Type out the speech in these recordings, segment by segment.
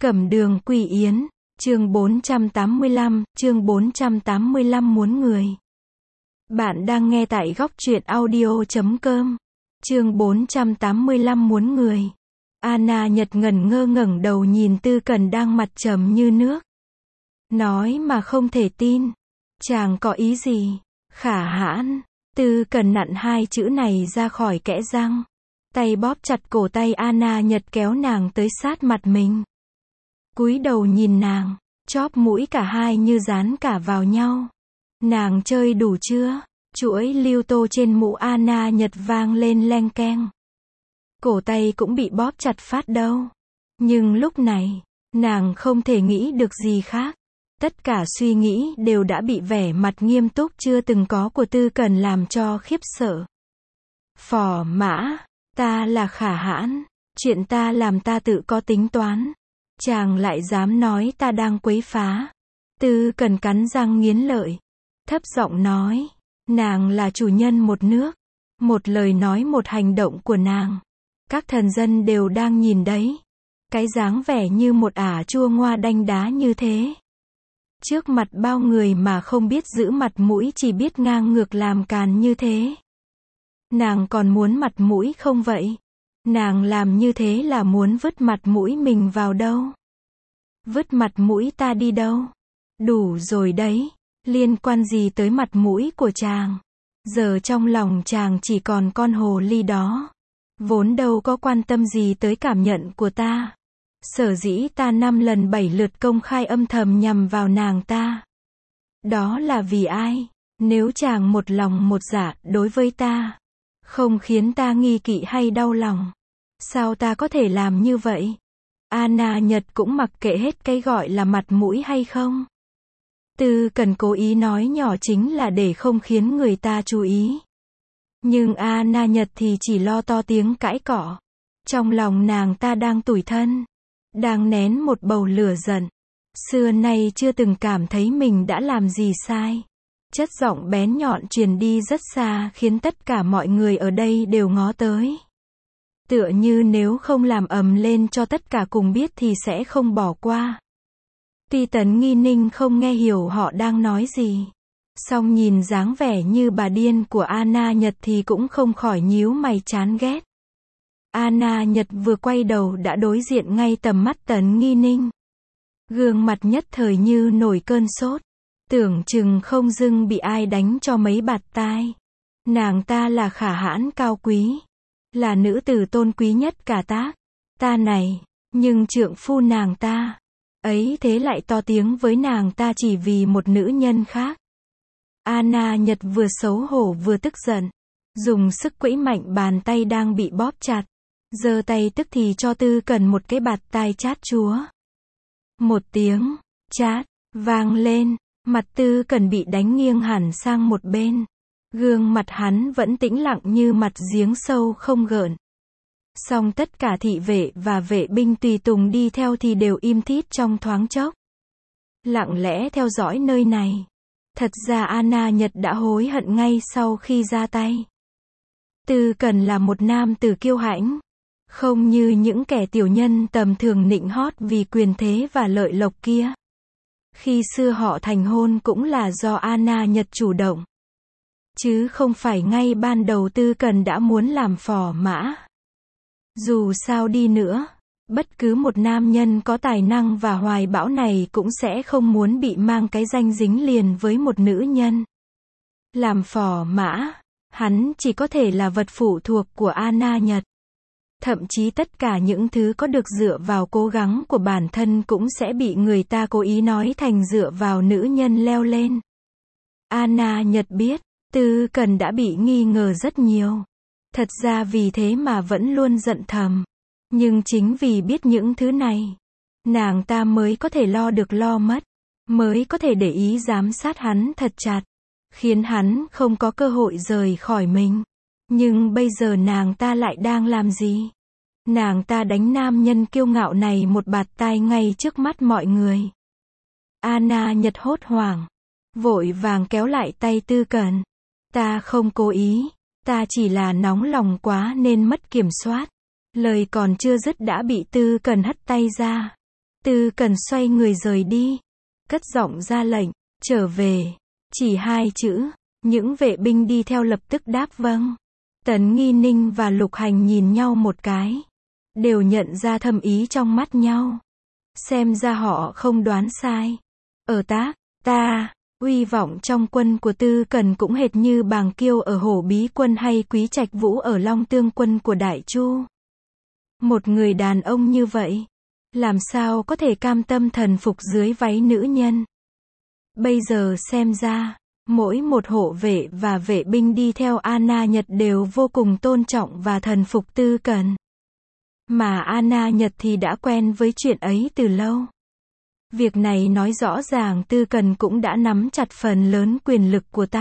Cẩm đường Quỳ Yến, chương 485, muốn người. Bạn đang nghe tại góc truyện audio.com. Chương 485 muốn người. Anna Nhật ngẩn ngơ ngẩng đầu nhìn Tư Cần đang mặt trầm như nước. Nói mà không thể tin. Chàng có ý gì? Khả hãn. Tư Cần nặn hai chữ này ra khỏi kẽ răng. Tay bóp chặt cổ tay Anna Nhật kéo nàng tới sát mặt mình. Cúi đầu nhìn nàng, chóp mũi cả hai như dán cả vào nhau. Nàng chơi đủ chưa? Chuỗi lưu tô trên mũ Anna Nhật vang lên leng keng. Cổ tay cũng bị bóp chặt phát đâu. Nhưng lúc này, nàng không thể nghĩ được gì khác. Tất cả suy nghĩ đều đã bị vẻ mặt nghiêm túc chưa từng có của Tư Cần làm cho khiếp sợ. Phò mã, ta là Khả Hãn, chuyện ta làm ta tự có tính toán. Chàng lại dám nói ta đang quấy phá. Tư Cần cắn răng nghiến lợi, thấp giọng nói, nàng là chủ nhân một nước. Một lời nói một hành động của nàng, các thần dân đều đang nhìn đấy. Cái dáng vẻ như một ả chua ngoa đanh đá như thế. Trước mặt bao người mà không biết giữ mặt mũi, chỉ biết ngang ngược làm càn như thế. Nàng còn muốn mặt mũi không vậy? Nàng làm như thế là muốn vứt mặt mũi mình vào đâu? Vứt mặt mũi ta đi đâu? Đủ rồi đấy, liên quan gì tới mặt mũi của chàng? Giờ trong lòng chàng chỉ còn con hồ ly đó. Vốn đâu có quan tâm gì tới cảm nhận của ta. Sở dĩ ta 5 lần 7 lượt công khai âm thầm nhằm vào nàng ta. Đó là vì ai? Nếu chàng một lòng một dạ đối với ta, không khiến ta nghi kỵ hay đau lòng, sao ta có thể làm như vậy? Anna Nhật cũng mặc kệ hết cái gọi là mặt mũi hay không. Tư Cần cố ý nói nhỏ chính là để không khiến người ta chú ý. Nhưng Anna Nhật thì chỉ lo to tiếng cãi cọ. Trong lòng nàng ta đang tủi thân, đang nén một bầu lửa giận. Xưa nay chưa từng cảm thấy mình đã làm gì sai. Chất giọng bén nhọn truyền đi rất xa khiến tất cả mọi người ở đây đều ngó tới. Tựa như nếu không làm ầm lên cho tất cả cùng biết thì sẽ không bỏ qua. Tuy Tấn Nghi Ninh không nghe hiểu họ đang nói gì, song nhìn dáng vẻ như bà điên của Anna Nhật thì cũng không khỏi nhíu mày chán ghét. Anna Nhật vừa quay đầu đã đối diện ngay tầm mắt Tấn Nghi Ninh. Gương mặt nhất thời như nổi cơn sốt, tưởng chừng không dưng bị ai đánh cho mấy bạt tai. Nàng ta là Khả Hãn cao quý, là nữ tử tôn quý nhất cả ta này, nhưng trượng phu nàng ta ấy thế lại to tiếng với nàng ta chỉ vì một nữ nhân khác. Anna Nhật vừa xấu hổ vừa tức giận, dùng sức quẫy mạnh bàn tay đang bị bóp chặt, giơ tay tức thì cho Tư Cần một cái bạt tai chát chúa. Một tiếng chát vang lên, mặt Tư Cần bị đánh nghiêng hẳn sang một bên. Gương mặt hắn vẫn tĩnh lặng như mặt giếng sâu không gợn. Song tất cả thị vệ và vệ binh tùy tùng đi theo thì đều im thít trong thoáng chốc, lặng lẽ theo dõi nơi này. Thật ra Anna Nhật đã hối hận ngay sau khi ra tay. Tư Cần là một nam tử kiêu hãnh, không như những kẻ tiểu nhân tầm thường nịnh hót vì quyền thế và lợi lộc kia. Khi xưa họ thành hôn cũng là do Anna Nhật chủ động, chứ không phải ngay ban đầu Tư Cần đã muốn làm phò mã. Dù sao đi nữa, bất cứ một nam nhân có tài năng và hoài bão này cũng sẽ không muốn bị mang cái danh dính liền với một nữ nhân. Làm phò mã, hắn chỉ có thể là vật phụ thuộc của Anna Nhật. Thậm chí tất cả những thứ có được dựa vào cố gắng của bản thân cũng sẽ bị người ta cố ý nói thành dựa vào nữ nhân leo lên. Anna Nhật biết, Tư Cần đã bị nghi ngờ rất nhiều. Thật ra vì thế mà vẫn luôn giận thầm. Nhưng chính vì biết những thứ này, nàng ta mới có thể lo được lo mất, mới có thể để ý giám sát hắn thật chặt, khiến hắn không có cơ hội rời khỏi mình. Nhưng bây giờ nàng ta lại đang làm gì? Nàng ta đánh nam nhân kiêu ngạo này một bạt tai ngay trước mắt mọi người. Anna Nhật hốt hoảng, vội vàng kéo lại tay Tư Cần. Ta không cố ý, ta chỉ là nóng lòng quá nên mất kiểm soát. Lời còn chưa dứt đã bị Tư Cần hất tay ra. Tư Cần xoay người rời đi, cất giọng ra lệnh, trở về. Chỉ 2 chữ, những vệ binh đi theo lập tức đáp vâng. Tấn Nghi Ninh và Lục Hành nhìn nhau một cái, đều nhận ra thâm ý trong mắt nhau. Xem ra họ không đoán sai. Ở ta, uy vọng trong quân của Tư Cần cũng hệt như Bàng Kiêu ở Hổ Bí quân hay Quý Trạch Vũ ở Long Tương quân của Đại Chu. Một người đàn ông như vậy, làm sao có thể cam tâm thần phục dưới váy nữ nhân. Bây giờ xem ra, mỗi một hộ vệ và vệ binh đi theo Anna Nhật đều vô cùng tôn trọng và thần phục Tư Cần. Mà Anna Nhật thì đã quen với chuyện ấy từ lâu. Việc này nói rõ ràng Tư Cần cũng đã nắm chặt phần lớn quyền lực của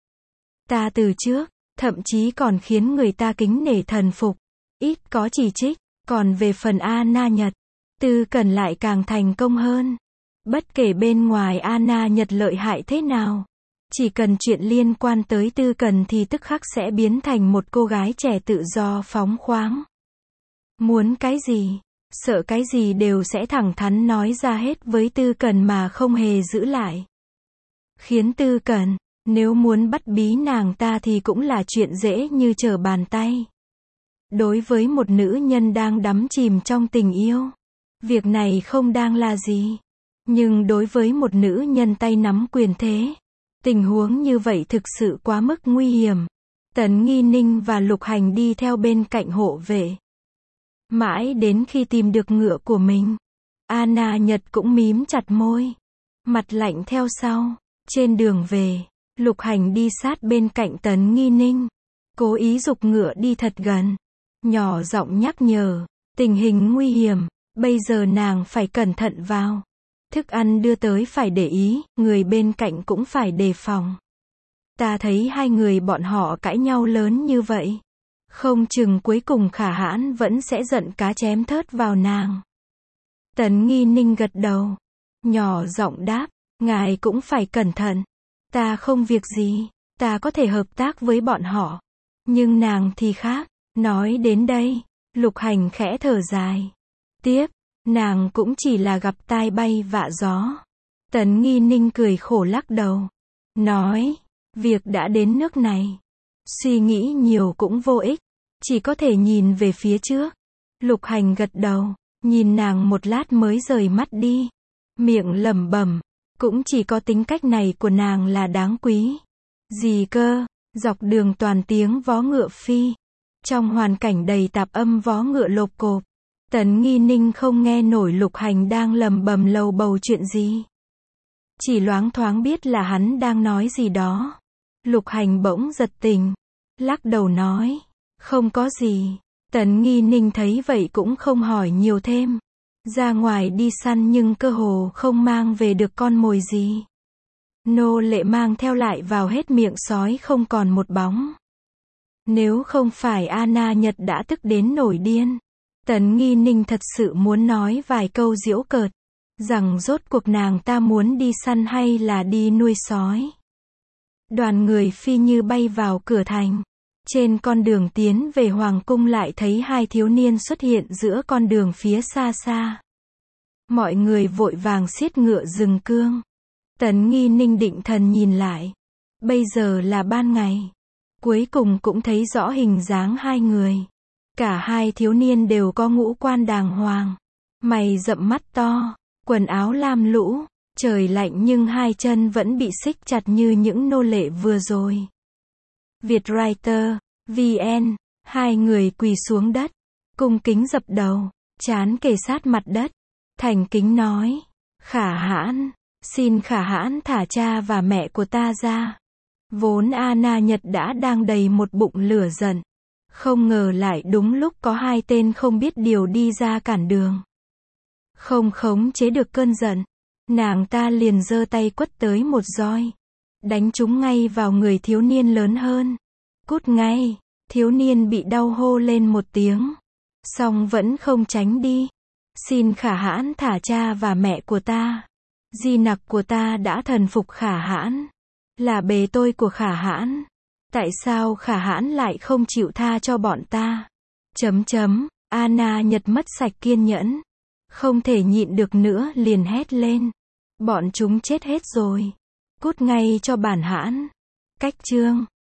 ta từ trước, thậm chí còn khiến người ta kính nể thần phục, ít có chỉ trích. Còn về phần Anna Nhật, Tư Cần lại càng thành công hơn. Bất kể bên ngoài Anna Nhật lợi hại thế nào, chỉ cần chuyện liên quan tới Tư Cần thì tức khắc sẽ biến thành một cô gái trẻ tự do phóng khoáng. Muốn cái gì, sợ cái gì đều sẽ thẳng thắn nói ra hết với Tư Cần mà không hề giữ lại. Khiến Tư Cần, nếu muốn bắt bí nàng ta thì cũng là chuyện dễ như trở bàn tay. Đối với một nữ nhân đang đắm chìm trong tình yêu, việc này không đang là gì. Nhưng đối với một nữ nhân tay nắm quyền thế, tình huống như vậy thực sự quá mức nguy hiểm. Tấn Nghi Ninh và Lục Hành đi theo bên cạnh hộ vệ. Mãi đến khi tìm được ngựa của mình, Anna Nhật cũng mím chặt môi, mặt lạnh theo sau. Trên đường về, Lục Hành đi sát bên cạnh Tấn Nghi Ninh, cố ý giục ngựa đi thật gần, nhỏ giọng nhắc nhở, tình hình nguy hiểm, bây giờ nàng phải cẩn thận vào. Thức ăn đưa tới phải để ý, người bên cạnh cũng phải đề phòng. Ta thấy hai người bọn họ cãi nhau lớn như vậy, không chừng cuối cùng Khả Hãn vẫn sẽ giận cá chém thớt vào nàng. Tấn Nghi Ninh gật đầu, nhỏ giọng đáp, ngài cũng phải cẩn thận. Ta không việc gì, ta có thể hợp tác với bọn họ. Nhưng nàng thì khác. Nói đến đây, Lục Hành khẽ thở dài. Tiếp, nàng cũng chỉ là gặp tai bay vạ gió. Tấn Nghi Ninh cười khổ lắc đầu, nói, việc đã đến nước này, suy nghĩ nhiều cũng vô ích, chỉ có thể nhìn về phía trước. Lục Hành gật đầu, nhìn nàng một lát mới rời mắt đi, miệng lẩm bẩm, cũng chỉ có tính cách này của nàng là đáng quý. Gì cơ? Dọc đường toàn tiếng vó ngựa phi. Trong hoàn cảnh đầy tạp âm vó ngựa lộp cộp, Tấn Nghi Ninh không nghe nổi Lục Hành đang lẩm bẩm lầu bầu chuyện gì. Chỉ loáng thoáng biết là hắn đang nói gì đó. Lục Hành bỗng giật tình, lắc đầu nói, không có gì. Tấn Nghi Ninh thấy vậy cũng không hỏi nhiều thêm. Ra ngoài đi săn nhưng cơ hồ không mang về được con mồi gì. Nô lệ mang theo lại vào hết miệng sói không còn một bóng. Nếu không phải Anna Nhật đã tức đến nổi điên, Tấn Nghi Ninh thật sự muốn nói vài câu giễu cợt, rằng rốt cuộc nàng ta muốn đi săn hay là đi nuôi sói. Đoàn người phi như bay vào cửa thành. Trên con đường tiến về Hoàng cung lại thấy hai thiếu niên xuất hiện giữa con đường phía xa xa. Mọi người vội vàng siết ngựa dừng cương. Tấn Nghi Ninh định thần nhìn lại. Bây giờ là ban ngày. Cuối cùng cũng thấy rõ hình dáng hai người. Cả hai thiếu niên đều có ngũ quan đàng hoàng. Mày rậm mắt to, quần áo lam lũ. Trời lạnh nhưng hai chân vẫn bị xích chặt như những nô lệ vừa rồi. Vietwriter, VN, hai người quỳ xuống đất, cung kính dập đầu, trán kề sát mặt đất, thành kính nói, Khả Hãn, xin Khả Hãn thả cha và mẹ của ta ra. Vốn Anna Nhật đã đang đầy một bụng lửa giận, không ngờ lại đúng lúc có hai tên không biết điều đi ra cản đường. Không khống chế được cơn giận, nàng ta liền giơ tay quất tới một roi, đánh trúng ngay vào người thiếu niên lớn hơn. Cút ngay, thiếu niên bị đau hô lên một tiếng, song vẫn không tránh đi. Xin Khả Hãn thả cha và mẹ của ta. Di nặc của ta đã thần phục Khả Hãn, là bề tôi của Khả Hãn. Tại sao Khả Hãn lại không chịu tha cho bọn ta? Anna Nhật mất sạch kiên nhẫn, Không thể nhịn được nữa liền hét lên. Bọn chúng chết hết rồi. Cút ngay cho bản hãn. Cách chương